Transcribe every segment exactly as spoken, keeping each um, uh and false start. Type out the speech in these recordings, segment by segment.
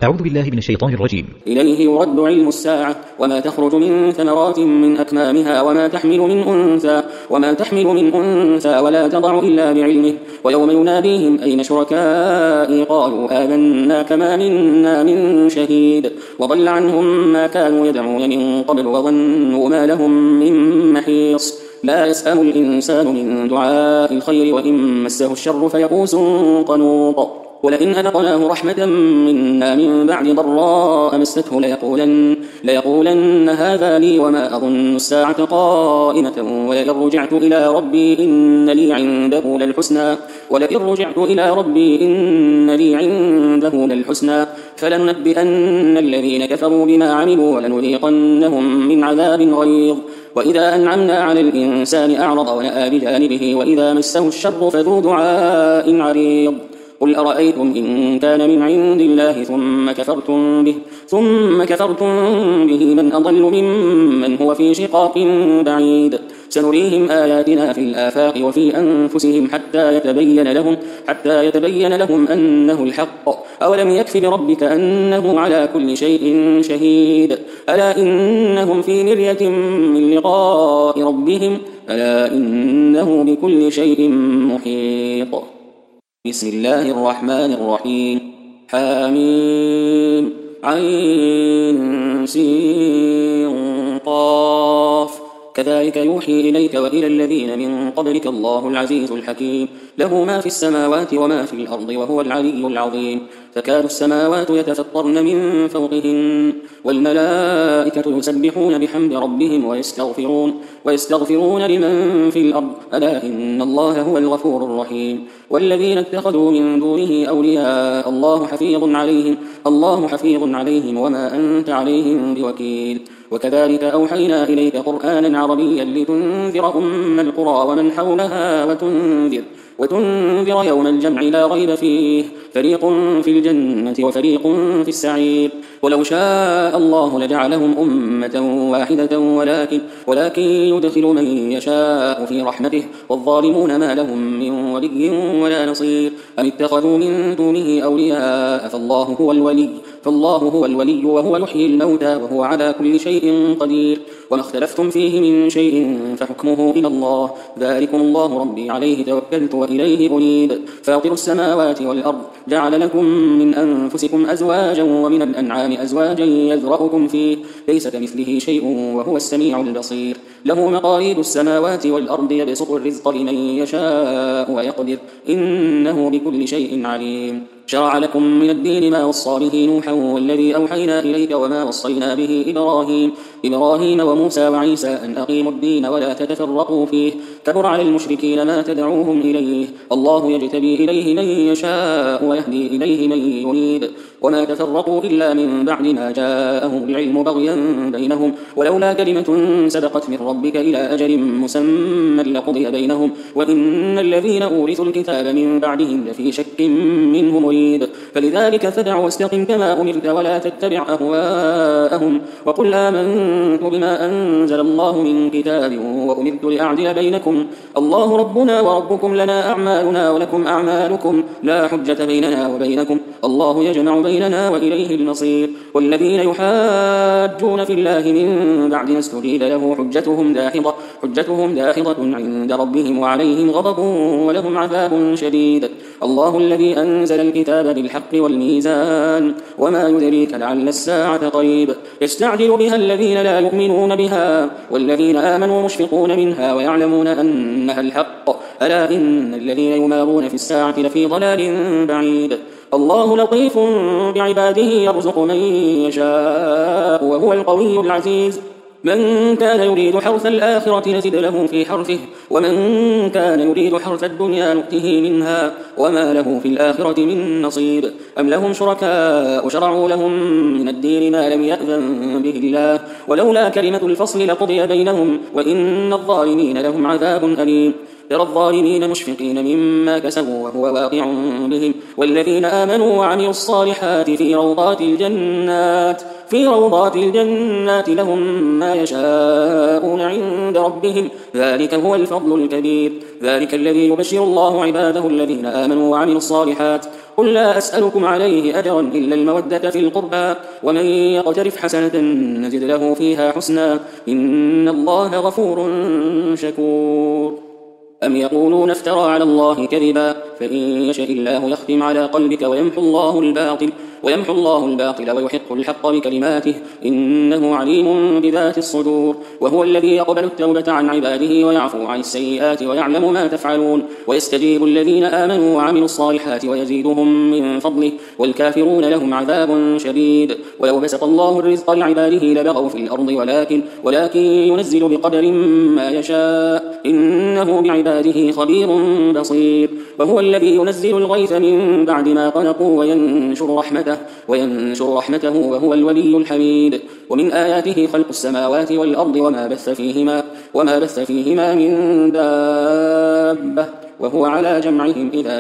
أعوذ بالله من الشيطان الرجيم. إليه يرد علم الساعة وما تخرج من ثمرات من أكمامها وما تحمل من أنثى وما تحمل من أنثى ولا تضع إلا بعلمه ويوم يناديهم أين شركائي قالوا آذنا كما منا من شهيد وضل عنهم ما كانوا يدعون من قبل وظنوا ما لهم من محيص لا يسأم الإنسان من دعاء الخير وإن مسه الشر فيئوس قنوط ولئن أذقناه رحمة منا من بعد ضراء مسته ليقولن, ليقولن هذا لي وما أظن الساعة قائمة ولئن رجعت إلى ربي إن لي عنده للحسنى ولئن رجعت إلى ربي إن لي عنده للحسنى فلننبئن الذين كفروا بما عملوا ولنذيقنهم من عذاب غليظ وإذا أنعمنا على الإنسان أعرض ونأى بجانبه وإذا مسه الشر فذو دعاء عريض قل أرأيتم إن كان من عند الله ثم كفرتم به ثم كفرتم به من أضل ممن هو في شقاق بعيد سنريهم آياتنا في الآفاق وفي أنفسهم حتى يتبين لهم حتى يتبين لهم أنه الحق أولم يكف بربك أنه على كل شيء شهيد ألا إنهم في مرية من لقاء ربهم ألا إنه بكل شيء محيط. بسم الله الرحمن الرحيم حميم عين سين قاف كذلك يوحي إليك وإلى الذين من قبلك الله العزيز الحكيم له ما في السماوات وما في الأرض وهو العلي العظيم تكاد السماوات يتفطرن من فوقهن والملائكة يسبحون بحمد ربهم ويستغفرون ويستغفرون لمن في الأرض ألا إن الله هو الغفور الرحيم والذين اتخذوا من دونه أولياء الله حفيظ عليهم الله حفيظ عليهم وما أنت عليهم بوكيل وكذلك أوحينا إليك قرآنا عربيا لتنذر أم القرى ومن حولها وتنذر وتنذر يوم الجمع لا ريب فيه فريق في الجنة وفريق في السعير ولو شاء الله لجعلهم أمة واحدة ولكن, ولكن يدخل من يشاء في رحمته والظالمون ما لهم من ولي ولا نصير أم اتخذوا من دونه أولياء فالله هو الولي فالله هو الولي وهو يحيي الموتى وهو على كل شيء قدير وما اختلفتم فيه من شيء فحكمه إلى الله ذلكم الله ربي عليه توكلت وإليه أنيب فاطر السماوات والأرض جعل لكم من أنفسكم أزواجا ومن الأنعام أزواجا يذرأكم فيه ليس كمثله شيء وهو السميع البصير له مقاليد السماوات والأرض يبسط الرزق لمن يشاء ويقدر إنه بكل شيء عليم شرع لكم من الدين ما وصى به نوحا والذي أوحينا إليك وما وصينا به إبراهيم إبراهيم وموسى وعيسى أن أقيموا الدين ولا تتفرقوا فيه كبر على المشركين ما تدعوهم إليه الله يجتبي إليه من يشاء ويهدي إليه من يريد وما تفرقوا إلا من بعد ما جاءهم العلم بغيا بينهم ولولا كلمة سبقت من ربك إلى أجل مسمى لقضي بينهم وإن الذين أورثوا الكتاب من بعدهم لفي شك منه مريد فلذلك فدع واستقم كما أمرت ولا تتبع أهواءهم وقل آمنت بما أنزل الله من كتاب وأمرت لأعدل بينكم الله ربنا وربكم لنا أعمالنا ولكم أعمالكم لا حجة بيننا وبينكم الله يجمع بيننا وإليه المصير والذين يحاجون في الله من بعد ما استجيب له حجتهم داحضة حجتهم داحضة عند ربهم وعليهم غضب ولهم عذاب شديد الله الذي أنزل الكتاب بالحق والميزان وما يدريك لعل الساعة قريب يستعجل بها الذين لا يؤمنون بها والذين آمنوا مشفقون منها ويعلمون أنها الحق ألا إن الذين يمارون في الساعة لفي ضلال بعيد الله لطيف بعباده يرزق من يشاء وهو القوي العزيز من كان يريد حرث الآخرة نزد له في حرثه ومن كان يريد حرث الدنيا نؤته منها وما له في الآخرة من نصيب أم لهم شركاء شرعوا لهم من الدين ما لم يأذن به الله ولولا كلمة الفصل لقضي بينهم وإن الظالمين لهم عذاب أليم ترى الظالمين مشفقين مما كسبوا وهو واقع بهم والذين آمنوا وعملوا الصالحات في روضات الجنات في روضات الجنات لهم ما يشاءون عند ربهم ذلك هو الفضل الكبير ذلك الذي يبشر الله عباده الذين آمنوا وعملوا الصالحات قل لا أسألكم عليه أجرا إلا المودة في القربى ومن يقترف حسنة نزد له فيها حسنا إن الله غفور شكور. أم يقولون افترى على الله كذبا فإن يشاء الله يختم على قلبك ويمحو الله الباطل ويمحو الله الباطل ويحق الحق بكلماته إنه عليم بذات الصدور. وهو الذي يقبل التوبة عن عباده ويعفو عن السيئات ويعلم ما تفعلون ويستجيب الذين آمنوا وعملوا الصالحات ويزيدهم من فضله والكافرون لهم عذاب شديد. ولو بسط الله الرزق لعباده لبغوا في الأرض ولكن ولكن ينزل بقدر ما يشاء إنه بعباده خبير بصير. وهو الذي ينزل الغيث من بعد ما قنطوا وينشر رحمته وينشر رحمته وهو الولي الحميد. ومن آياته خلق السماوات والأرض وما بث فيهما وما بث فيهما من دابة وهو على جمعهم إذا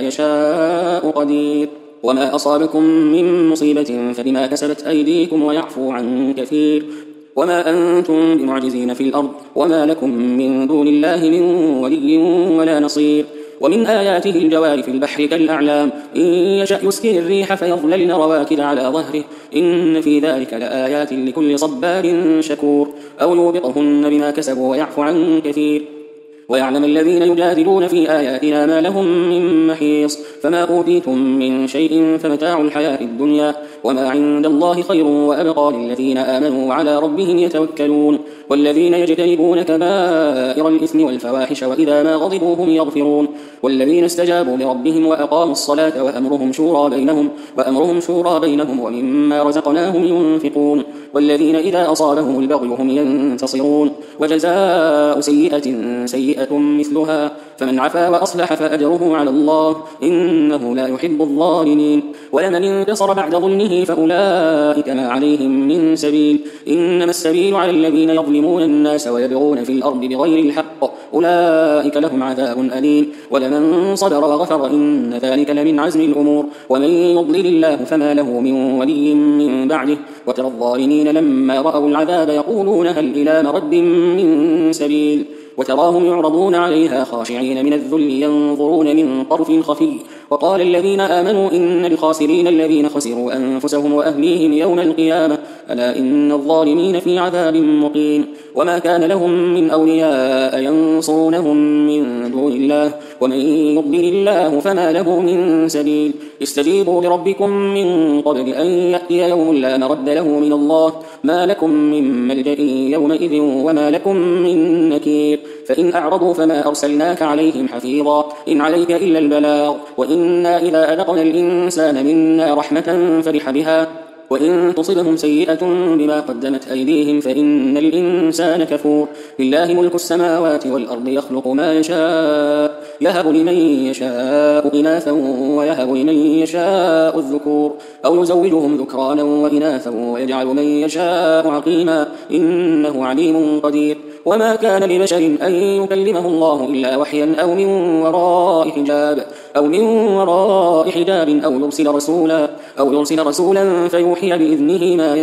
يشاء قدير. وما أصابكم من مصيبة فبما كسبت أيديكم ويعفو عن كثير. وما أنتم بمعجزين في الأرض وما لكم من دون الله من ولي ولا نصير. ومن آياته الجوار في البحر كالأعلام إن يشأ يسكن الريح فيظللن رواكد على ظهره إن في ذلك لآيات لكل صبار شكور. أو يوبقهن بما كسبوا ويعفو عن كثير. ويعلم الذين يجادلون في آياتنا ما لهم من محيص. فما أوتيتم من شيء فمتاع الحياة الدنيا وما عند الله خير وأبقى للذين آمنوا وعلى ربهم يتوكلون. والذين يجتنبون كبائر الإثم والفواحش وإذا ما غضبوا هم يغفرون. والذين استجابوا لربهم وأقاموا الصلاة وأمرهم شورى بينهم وأمرهم شورى بينهم ومما رزقناهم ينفقون. والذين إذا أصابهم البغي هم ينتصرون. وجزاء سيئة سيئة مثلها فمن عفا وأصلح فأجره على الله إنه لا يحب الظالمين. ولمن انتصر بعد ظلمه فأولئك ما عليهم من سبيل إنما السبيل على الذين يظلمون الناس ويبغون في الأرض بغير الحق أولئك لهم عذاب أليم. ولمن صبر وغفر إن ذلك لمن عزم الأمور. ومن يضلل الله فما له من ولي من بعده. وترى الظالمين لما رأوا العذاب يقولون هل إلى مرد من سبيل. وتراهم يعرضون عليها خاشعين من الذل ينظرون من طرف خفي. وقال الذين آمنوا إن الخاسرين الذين خسروا أنفسهم وأهليهم يوم القيامة ألا إن الظالمين في عذاب مقيم. وما كان لهم من أولياء ينصرونهم من دون الله ومن يضلل الله فما له من سبيل. استجيبوا لربكم من قبل أن يأتي يوم لا مرد له من الله ما لكم من ملجأ يومئذ وما لكم من نكير. فإن أعرضوا فما أرسلناك عليهم حفيظا إن عليك إلا البلاغ وإنا إذا أذقنا الإنسان منا رحمة فرح بها وإن تصبهم سيئة بما قدمت أيديهم فإن الإنسان كفور. لله ملك السماوات والأرض يخلق ما يشاء يهب لمن يشاء إناثا ويهب لمن يشاء الذكور أو يزوجهم ذكرانا وإناثا ويجعل من يشاء عقيما إنه عليم قدير. وما كان لبشر أن يكلمه الله إلا وحيا أو من وراء حجاب أو من وراء حجاب أو يرسل رسولا أو يرسل رسولا فيوحي بإذنه ما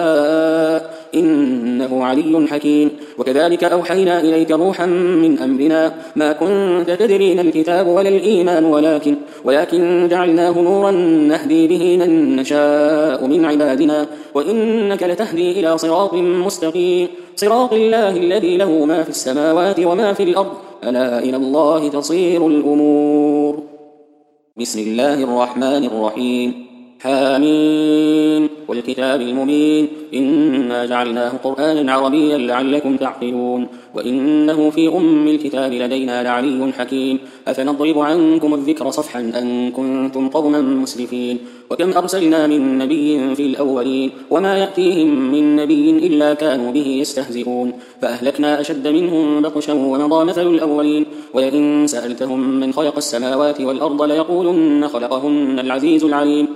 يشاء إنه علي حكيم. وكذلك أوحينا إليك روحا من أمرنا ما كنت تدري ما الكتاب ولا الإيمان ولكن ولكن جعلناه نورا نهدي به من نشاء من عبادنا وإنك لتهدي إلى صراط مستقيم صراط الله الذي له ما في السماوات وما في الأرض ألا إلى الله تصير الأمور. بسم الله الرحمن الرحيم. حامين والكتاب المبين إنا جعلناه قرآنا عربيا لعلكم تعقلون وإنه في أم الكتاب لدينا لعلي حكيم. أفنضرب عنكم الذكر صفحا أن كنتم قوما مسرفين. وكم أرسلنا من نبي في الأولين وما يأتيهم من نبي إلا كانوا به يستهزئون فأهلكنا أشد منهم بطشا ومضى مثل الأولين. ولئن سألتهم من خلق السماوات والأرض ليقولن خلقهن العزيز العليم.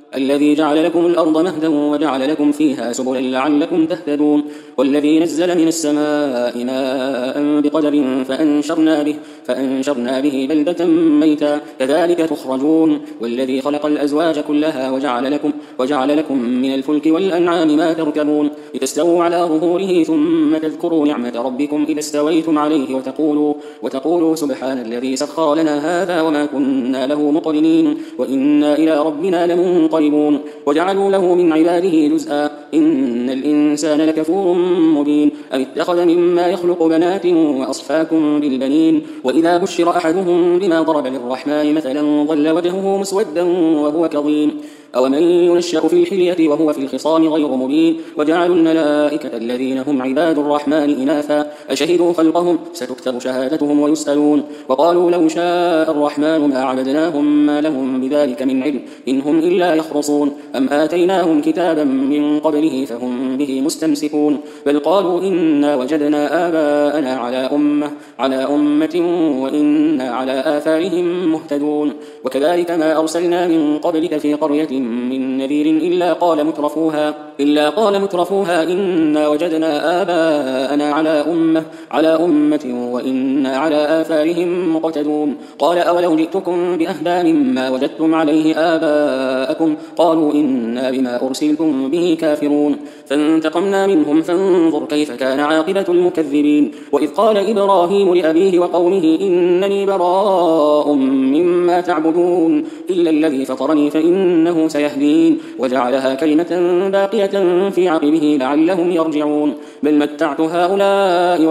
الذي جعل لكم الأرض مهدا وجعل لكم فيها سبلا لعلكم تهتدون والذي نزل من السماء ماء بقدر فأنشرنا به, فأنشرنا به بلدة ميتا كذلك تخرجون والذي خلق الأزواج كلها وجعل لكم, وجعل لكم من الفلك والأنعام ما تركبون لتستووا على ظهوره ثم تذكروا نعمة ربكم إذا استويتم عليه وتقولوا, وتقولوا سبحان الذي سخر لنا هذا وما كنا له مقرنين وإنا إلى ربنا لمنقلبون وجعلوا له من عباده جزءا إن الإنسان لكفور مبين أم اتخذ مما يخلق بنات وأصفاكم بالبنين وإذا بشر أحدهم بما ضرب للرحمن مثلا ظل وجهه مسودا وهو كظيم أومن ينشأ في الحلية وهو في الخصام غير مبين وجعلوا الملائكة الذين هم عباد الرحمن إناثا أشهدوا خلقهم ستكتب شهادتهم ويسألون وقالوا لو شاء الرحمن ما عبدناهم ما لهم بذلك من علم إن هم إلا يخرصون أم آتيناهم كتابا من قبله فهم به مستمسكون بل قالوا إنا وجدنا آباءنا على أمة, على أمة وإنا على آثارهم مهتدون وكذلك ما أرسلنا من قبلك في قرية من نذير إلا قال مترفوها, إلا قال مترفوها إنا وجدنا آباءنا على أمة, على أمة وإنا على آثارهم مقتدون قال أولو جئتكم بأهدى مما وجدتم عليه آباءكم قالوا إنا بما أرسلتم به كافرون فانتقمنا منهم فانظر كيف كان عاقبة المكذبين وإذ قال إبراهيم لأبيه وقومه إنني براء مما تعبدون إلا الذي فطرني فإنه سيهدين وجعلها كلمة باقية في عقبه لعلهم يرجعون بل متعت هؤلاء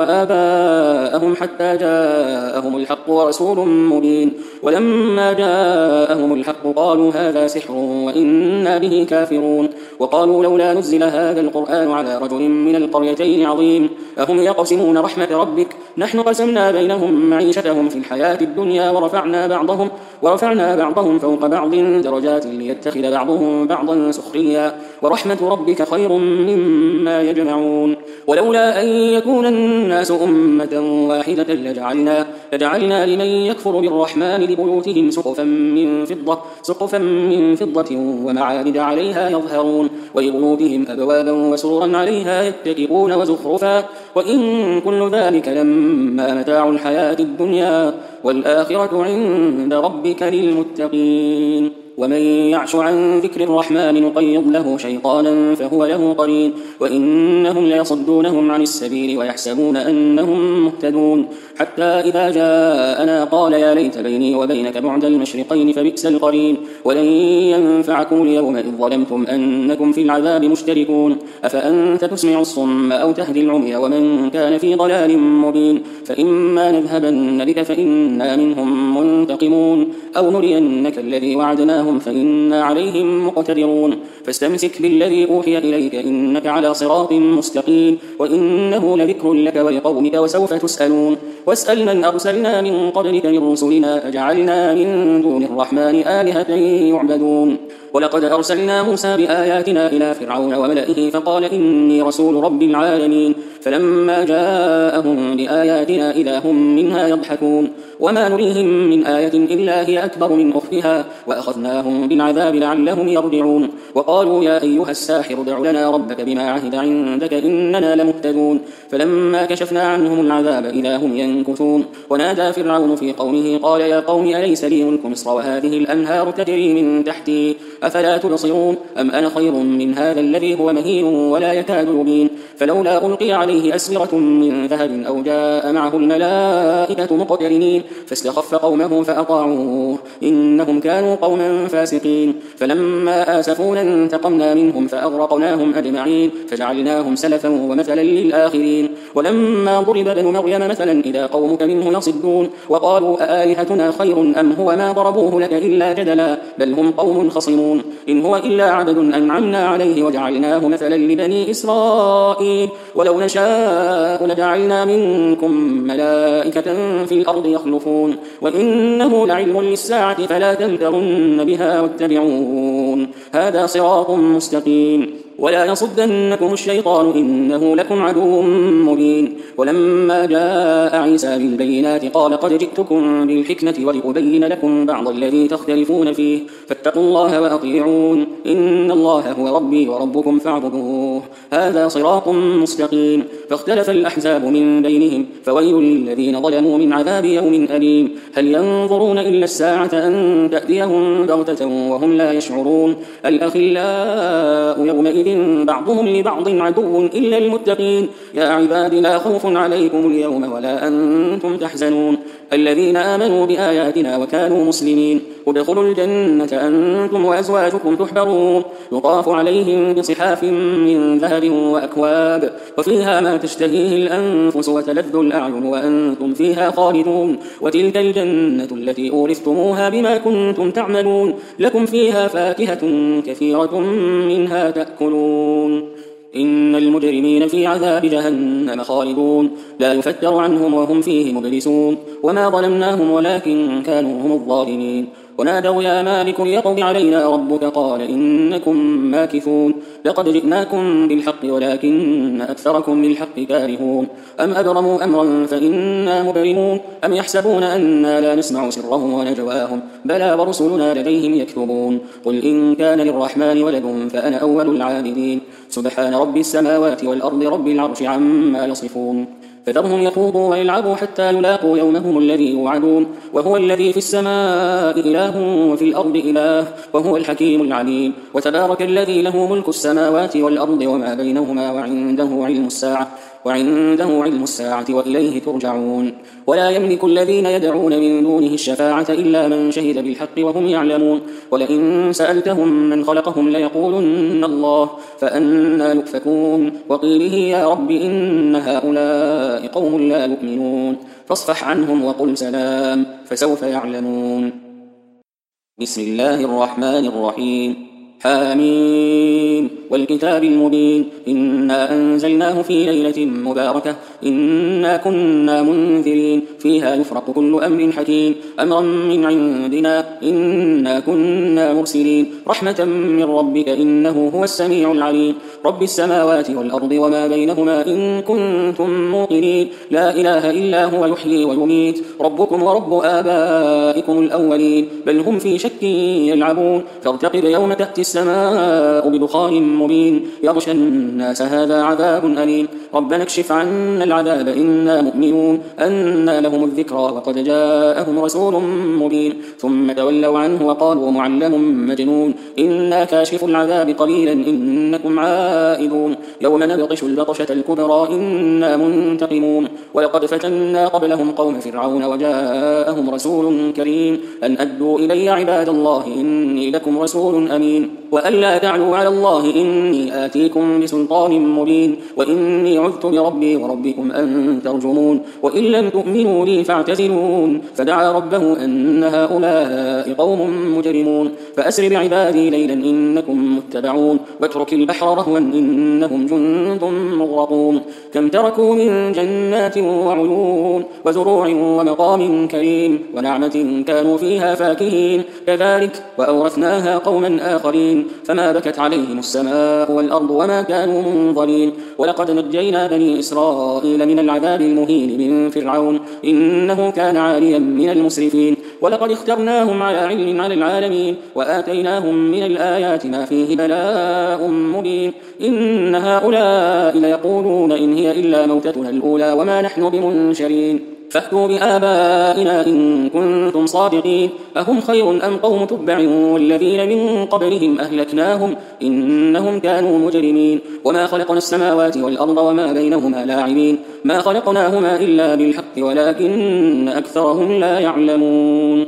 وآباءهم حتى جاءهم الحق ورسول مبين ولما جاءهم الحق قالوا هذا سحر وإنا به كافرون وقالوا لولا نزل هذا القرآن على رجل من القريتين عظيم أهم يقسمون رحمة ربك نحن قسمنا بينهم معيشتهم في الحياة الدنيا ورفعنا بعضهم, ورفعنا بعضهم فوق بعض درجات ليتخذ بعضهم بعضا سخريا ورحمة ربك خير مما يجمعون ولولا أن يكون الناس أمة واحدة لجعلنا, لجعلنا لمن يكفر بالرحمن لبيوتهم سقفا من فضة, سقفا من فضة ومعابد عليها يظهرون ولبيوتهم أبوابا وسررا عليها يتكئون وزخرفا وإن كل ذلك لما متاع الحياة الدنيا والآخرة عند ربك للمتقين ومن يعش عن ذكر الرحمن نقيض له شيطانا فهو له قرين وإنهم ليصدونهم عن السبيل ويحسبون أنهم مهتدون حتى إذا جاءنا قال يا ليت بيني وبينك بعد المشرقين فبئس القرين ولن ينفعكم اليوم إذ ظلمتم أنكم في العذاب مشتركون أفأنت تسمع الصم أو تهدي العمي ومن كان في ضلال مبين فإما نذهبن بك فإنا منهم منتقمون أو نرينك الذي وعدناهم فإنا عليهم مقتدرون فاستمسك بالذي أوحي إليك إنك على صراط مستقيم وإنه لذكر لك ولقومك وسوف تسألون واسأل من أرسلنا من قبلك من رسلنا أجعلنا من دون الرحمن آلهة يعبدون ولقد أرسلنا موسى بآياتنا إلى فرعون وملئه فقال إني رسول رب العالمين فلما جاءهم بآياتنا إذا هم منها يضحكون وما نريهم من آية إلا هي أكبر من أختها وأخذناهم بالعذاب لعلهم يرجعون وقالوا يا أيها الساحر ادع لنا ربك بما عهد عندك إننا لمهتدون فلما كشفنا عنهم العذاب إذا هم ينكثون ونادى فرعون في قومه قال يا قوم أليس لي ملك مصر وهذه الأنهار تجري من تحتي أفلا تبصرون أم أنا خير من هذا الذي هو مهين ولا يكاد يبين فلولا ألقي عليه أسورة من ذهب أو جاء معه الملائكة مقترنين فاستخف قومه فأطاعوه إنهم كانوا قوما فاسقين فلما آسفونا انتقمنا منهم فأغرقناهم أجمعين فجعلناهم سلفا ومثلا للآخرين ولما ضرب ابن مريم مثلا إذا قومك منه يصدون وقالوا أآلهتنا خير أم هو ما ضربوه لك إلا جدلا بل هم قوم خصمون إن هو إلا عبد أنعمنا عليه وجعلناه مثلا لبني إسرائيل ولو نشاء لجعلنا منكم ملائكة في الأرض يخلفون وإنه لعلم للساعة فلا تمترن بها واتبعون هذا صراط مستقيم ولا يصدنكم الشيطان إنه لكم عدو مبين. ولما جاء عيسى بالبينات قال قد جئتكم بالحكمة ولأبين لكم بعض الذي تختلفون فيه فاتقوا الله وأطيعون إن الله هو ربي وربكم فاعبدوه هذا صراط مستقيم. فاختلف الأحزاب من بينهم فويل للذين ظلموا من عذاب يوم أليم. هل ينظرون إلا الساعة أن تأتيهم بغتة وهم لا يشعرون الأخلاء يومئذ بعضهم لبعض عدو إلا المتقين. يا عباد لا خوف عليكم اليوم ولا أنتم تحزنون الذين آمنوا بآياتنا وكانوا مسلمين ادخلوا الجنة أنتم وأزواجكم تحبرون يطاف عليهم بصحاف من ذهب وأكواب وفيها ما تشتهيه الأنفس وتلذ الأعين وأنتم فيها خالدون وتلك الجنة التي أورثتموها بما كنتم تعملون لكم فيها فاكهة كثيرة منها تأكلون إن المجرمين في عذاب جهنم خالدون لا يفتر عنهم وهم فيه مبلسون وما ظلمناهم ولكن كانوا هم الظالمين. ونادوا يا مالك ليقض علينا ربك قال إنكم ماكثون لقد جئناكم بالحق ولكن أكثركم للحق كارهون أم أبرموا أمرا فإنا مبرمون أم يحسبون أنا لا نسمع سرهم ونجواهم بلى ورسلنا لديهم يكتبون قل إن كان للرحمن ولد فأنا أول العابدين سبحان رب السماوات والأرض رب العرش عما يصفون. فذرهم يخوضوا ويلعبوا حتى يلاقوا يومهم الذي يوعدون وهو الذي في السماء إله وفي الأرض إله وهو الحكيم العليم. وتبارك الذي له ملك السماوات والأرض وما بينهما وعنده علم الساعة وعنده علم الساعة وإليه ترجعون. ولا يملك الذين يدعون من دونه الشفاعة إلا من شهد بالحق وهم يعلمون ولئن سألتهم من خلقهم ليقولن الله فأنى يؤفكون وقيله يا رب إن هؤلاء قوم لا يؤمنون فاصفح عنهم وقل سلام فسوف يعلمون. بسم الله الرحمن الرحيم حاميم والكتاب المبين إنا أنزلناه في ليلة مباركة إنا كنا منذرين فيها يفرق كل أمر حكيم أمرا من عندنا إنا كنا مرسلين رحمة من ربك إنه هو السميع العليم رب السماوات والأرض وما بينهما إن كنتم موقنين لا إله إلا هو يحيي ويميت ربكم ورب آبائكم الأولين بل هم في شك يلعبون فارتقب يوم تأتي السماء بدخان مبين يغشى الناس هذا عذاب أليم ربنا اكشف عنا العذاب إنا مؤمنون أنى لهم الذكرى وقد جاءهم رسول مبين ثم تولوا عنه وقالوا معلم مجنون إنا كاشف العذاب قليلا إنكم عائدون يوم نبطش البطشة الكبرى إنا منتقمون ولقد فتنا قبلهم قوم فرعون وجاءهم رسول كريم أن أدوا إلي عباد الله إني لكم رسول أمين وألا تعلوا على الله إني آتيكم بسلطان مبين وإني عذت بربي وربكم أن ترجمون وإن لم تؤمنوا لي فاعتزلون فدعا ربه أن هؤلاء قوم مجرمون فأسر بعبادي ليلا إنكم متبعون واترك البحر رهوا إنهم جند مغرقون كم تركوا من جنات وعيون وزروع ومقام كريم ونعمة كانوا فيها فاكهين كذلك وأورثناها قوما آخرين فما بكت عليهم السماء والأرض وما كانوا منظرين ولقد نجينا بني إسرائيل من العذاب المهين من فرعون إنه كان عاليا من المسرفين ولقد اخترناهم على علم على العالمين وآتيناهم من الآيات ما فيه بلاء مبين إن هؤلاء ليقولون إن هي إلا موتتنا الأولى وما نحن بمنشرين فأتوا بآبائنا إن كنتم صادقين أهم خير أم قوم تبع والذين من قبلهم أهلكناهم إنهم كانوا مجرمين وما خلقنا السماوات والأرض وما بينهما لاعبين ما خلقناهما إلا بالحق ولكن أكثرهم لا يعلمون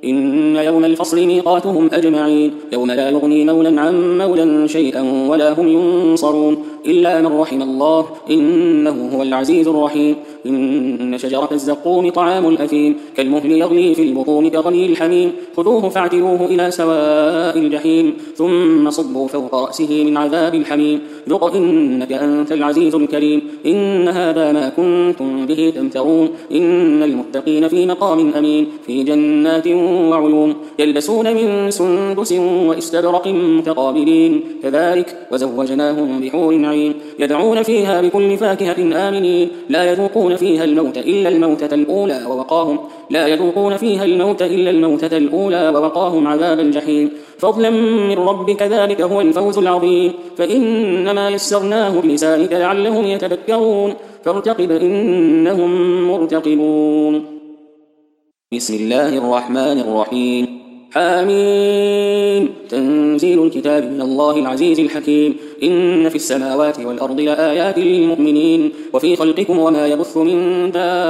إن يوم الفصل ميقاتهم أجمعين يوم لا يغني مولا عن مولا شيئا ولا هم ينصرون إلا من رحم الله إنه هو العزيز الرحيم. إن شجرة الزقوم طعام الأثيم كالمهل يغلي في البطون كغلي الحميم خذوه فاعتلوه إلى سواء الجحيم ثم صبوا فوق رأسه من عذاب الحميم ذق إنك أنت العزيز الكريم. إن هذا ما كنتم به تمترون إن المتقين في مقام أمين في جنات وعيون يلبسون من سندس واستبرق متقابلين كذلك وزوجناهم بحور عين يدعون فيها بكل فاكهة آمنين لا يذوقون فيها الموت إلا الموتة الأولى ووقاهم لا يذوقون فيها الموت إلا الموتة الأولى ووقاهم عذاب الجحيم فضلا من ربك ذلك هو الفوز العظيم. فإنما يسرناه بلسانك لعلهم يتذكرون فارتقب إنهم مرتقبون. بسم الله الرحمن الرحيم حميم تنزيل الكتاب من الله العزيز الحكيم. إن في السماوات والأرض لآيات للمؤمنين وفي خلقكم وما يبث من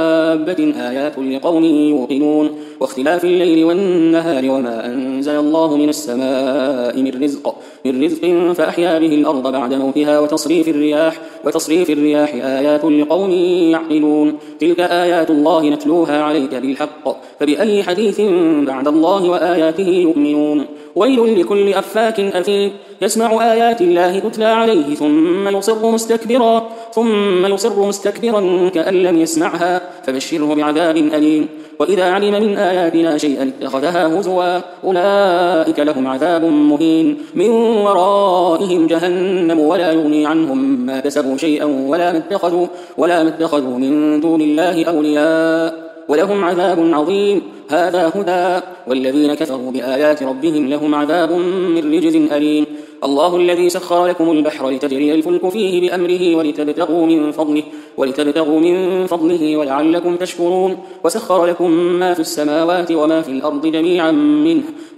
دابة آيات لقوم يوقنون واختلاف الليل والنهار وما أنزل الله من السماء من رزق من رزق فأحيا به الأرض بعد موتها وتصريف الرياح وتصريف الرياح آيات لقوم يعقلون تلك آيات الله نتلوها عليك بالحق فبأي حديث بعد الله وآياته يؤمنون. ويل لكل أفاك أثيم يسمع آيات الله تتلى عليه ثم يصر مستكبرا ثم يصر مستكبرا كأن لم يسمعها فبشره بعذاب أليم. وإذا علم من آياتنا شيئا اتخذها هزوا أولئك لهم عذاب مهين من ورائهم جهنم ولا يغني عنهم ما كسبوا شيئا ولا ما اتخذوا ولا ما اتخذوا من دون الله أولياء ولهم عذاب عظيم. هذا هدى والذين كفروا بآيات ربهم لهم عذاب من رجز أليم. الله الذي سخر لكم البحر لتجري الفلك فيه بأمره ولتبتغوا من فضله ولتبتغوا من فضله ولعلكم تشكرون وسخر لكم ما في السماوات وما في الأرض جميعا منه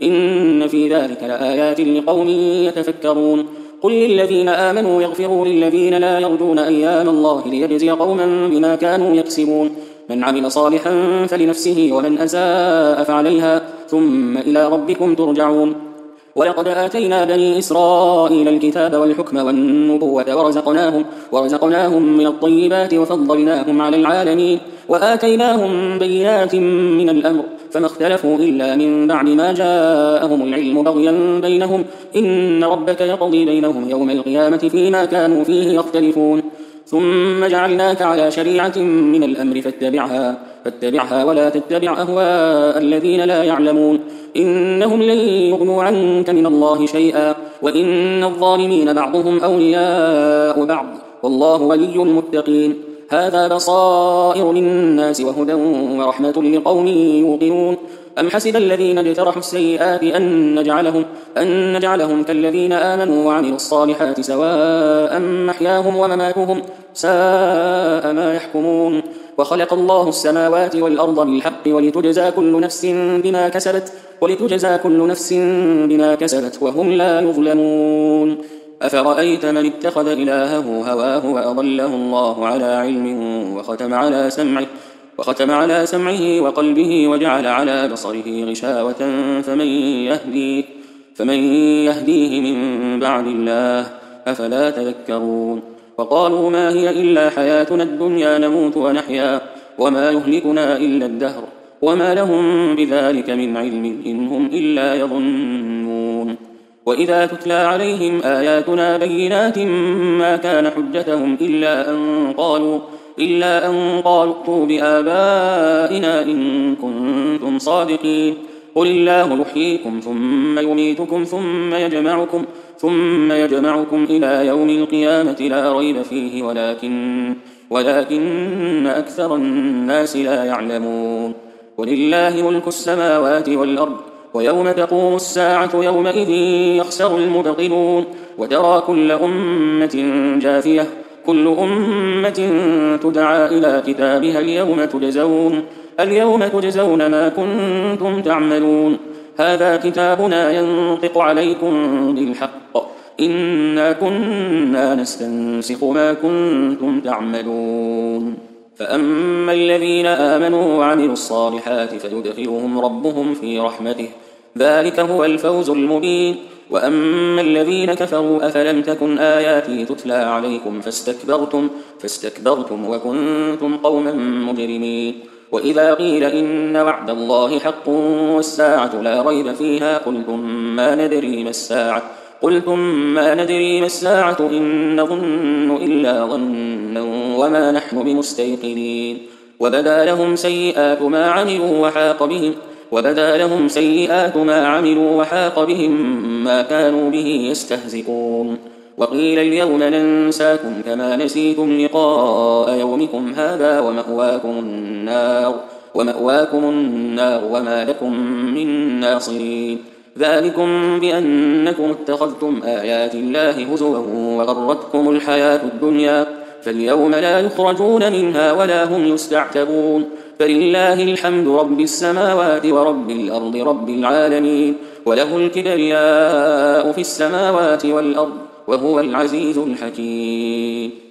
إن في ذلك لآيات لقوم يتفكرون. قل للذين آمنوا يغفروا للذين لا يرجون أيام الله ليجزي قوما بما كانوا يكسبون من عمل صالحا فلنفسه ومن أساء فعليها ثم إلى ربكم ترجعون. ولقد آتينا بني إسرائيل الكتاب والحكم والنبوة ورزقناهم, ورزقناهم من الطيبات وفضلناهم على العالمين وآتيناهم بينات من الأمر فما اختلفوا إلا من بعد ما جاءهم العلم بغيا بينهم إن ربك يقضي بينهم يوم القيامة فيما كانوا فيه يختلفون. ثم جعلناك على شريعة من الأمر فاتبعها, فاتبعها ولا تتبع أهواء الذين لا يعلمون إنهم لن يغنوا عنك من الله شيئا وإن الظالمين بعضهم أولياء بعض والله ولي المتقين. هذا بصائر للناس وهدى ورحمة لقوم يوقنون. أم حسب الذين اجترحوا السيئات أن نجعلهم, أن نجعلهم كالذين آمنوا وعملوا الصالحات سواء محياهم ومماتهم ساء ما يحكمون. وخلق الله السماوات والأرض بالحق ولتجزى كل نفس بما كسبت ولتجزى كل نفس بما كسبت وهم لا يظلمون. أفرأيت من اتخذ إلهه هواه وأضله الله على علم وختم على سمعه وختم على سمعه وقلبه وجعل على بصره غشاوة فمن يهديه, فمن يهديه من بعد الله أفلا تذكرون. وقالوا ما هي إلا حياتنا الدنيا نموت ونحيا وما يهلكنا إلا الدهر وما لهم بذلك من علم إن هم إلا يظنون. وإذا تتلى عليهم آياتنا بينات ما كان حجتهم إلا أن قالوا إلا أن قالوا ائتوا بآبائنا إن كنتم صادقين. قل الله يحييكم ثم يميتكم ثم يجمعكم ثم يجمعكم إلى يوم القيامة لا ريب فيه ولكن ولكن أكثر الناس لا يعلمون. ولله ملك السماوات والأرض ويوم تقوم الساعة يومئذ يخسر المبطلون. وترى كل أمة جاثية كل أمة تدعى إلى كتابها اليوم تجزون اليوم تجزون ما كنتم تعملون. هذا كتابنا ينطق عليكم بالحق إنا كنا نستنسخ ما كنتم تعملون. فأما الذين آمنوا وعملوا الصالحات فيدخلهم ربهم في رحمته ذلك هو الفوز المبين. وأما الذين كفروا أفلم تكن آياتي تتلى عليكم فاستكبرتم, فاستكبرتم وكنتم قوما مجرمين. وإذا قيل إن وعد الله حق والساعة لا ريب فيها قلتم ما ندري ما الساعة, قلتم ما ندري ما الساعة إن نظن إلا ظنا وما نحن بمستيقنين. وبدا لهم سيئات ما عملوا وحاق بهم وبدا لهم سيئات ما عملوا وحاق بهم ما كانوا به يستهزئون. وقيل اليوم ننساكم كما نسيتم لقاء يومكم هذا ومأواكم النار, ومأواكم النار وما لكم من ناصرين. ذلكم بأنكم اتخذتم آيات الله هزوا وغرتكم الحياة الدنيا فاليوم لا يخرجون منها ولا هم يستعتبون. فلله الحمد رب السماوات ورب الأرض رب العالمين, وله الكبرياء في السماوات والأرض وهو العزيز الحكيم.